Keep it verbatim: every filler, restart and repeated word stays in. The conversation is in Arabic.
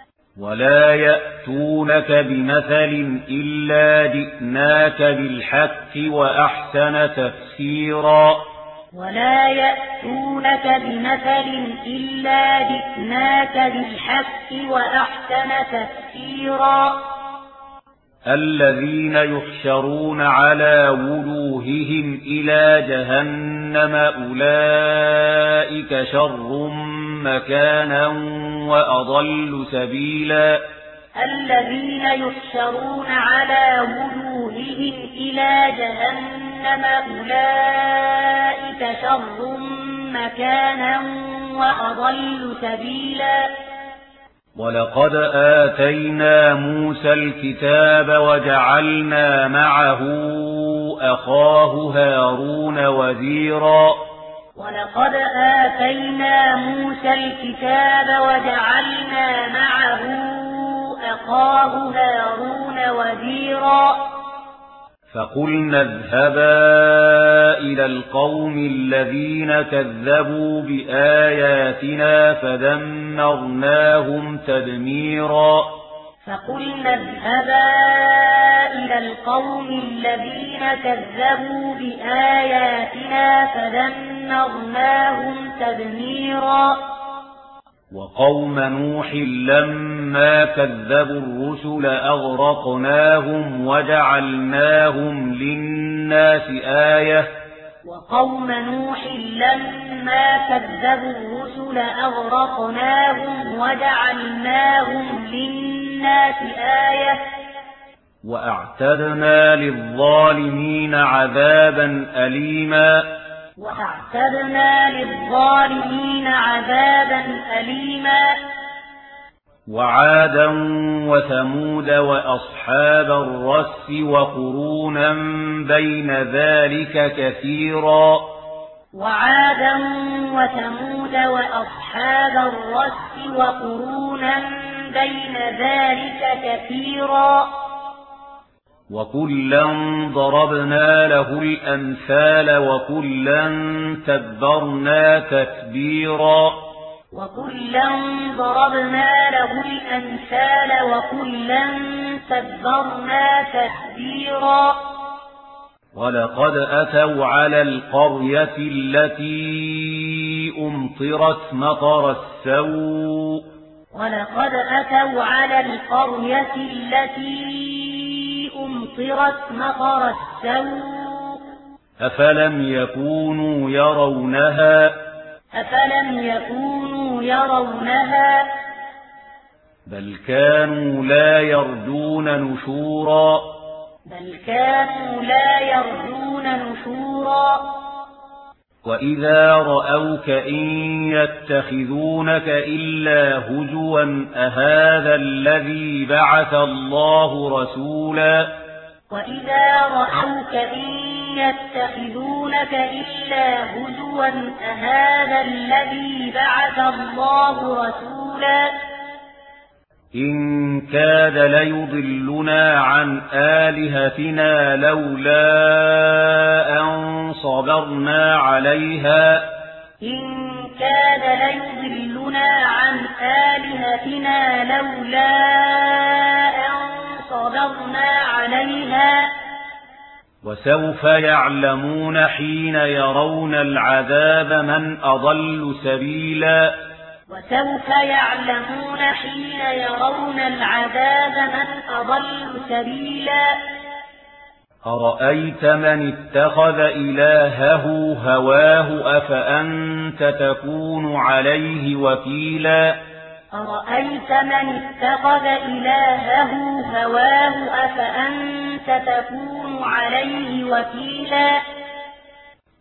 ولا يأتونك بمثل إلا جئناك بالحق وأحسن تفسيرا ولا يأتونك بمثل إلا جئناك بالحق وأحسن تفسيرا الذين يحشرون على وجوههم إلى جهنم أولئك شر مكانا وأضل سبيلا الذين يحشرون على وجوههم إلى جهنم أولئك شر مكانا وأضل سبيلا ولقد آتينا موسى الكتاب وجعلنا معه أخاه هارون وزيرا ولقد آتينا موسى الكتاب وجعلنا معه أخاه هارون وزيرا فقلنا اذهبا إلى القوم الذين كذبوا بآياتنا فدمرناهم تدميرا فقلنا اذهبا إلى القوم الذين كذبوا بآياتنا فدمرناهم تدميرا وقوم نوح لما كذبوا الرسل أغرقناهم وجعلناهم للناس آية وقوم نوح لما كذبوا الرسل أغرقناهم وجعلناهم للناس آية وأعتدنا للظالمين عذابا أليما وأعتدنا للظالمين عذابا أليما وعادا وثمود وأصحاب الرس وقرونا بين ذلك كثيرا وعادا وثمود وأصحاب الرس وقرونا بين ذلك كثيرا وكلا ضربنا له الأمثال وكلا تبرنا تتبيرا وكلا ضربنا له الأمثال وكلا تبرنا تتبيرا ولقد أتوا على القرية التي أمطرت مطر السوء ولقد أتوا على القرية التي أمطرت مطر السوء أفلم يكونوا يرونها أفلم يكونوا يرونها بل كانوا لا يرجون نشورا بل كانوا لا يرجون نشورا وإذا رأوك إن يتخذونك إلا هزوا أهذا الذي بعث الله رسولا وإذا رأوك إن يتخذونك إلا هزوا أهذا الذي بعث الله رسولا إن كاد ليضلنا عن آلهتنا لولا أن صبرنا عليها إن كاد ليضلنا عن آلهتنا لولا أن صبرنا عليها وسوف يعلمون حين يرون العذاب من أضل سبيلا وسوف يعلمون حين يرون العذاب من أضل سبيلا أرأيت من اتخذ إلهه هواه أفأنت تكون عليه وكيلا أرأيت من اتخذ إلهه هواه أفأنت تكون عليه وكيلا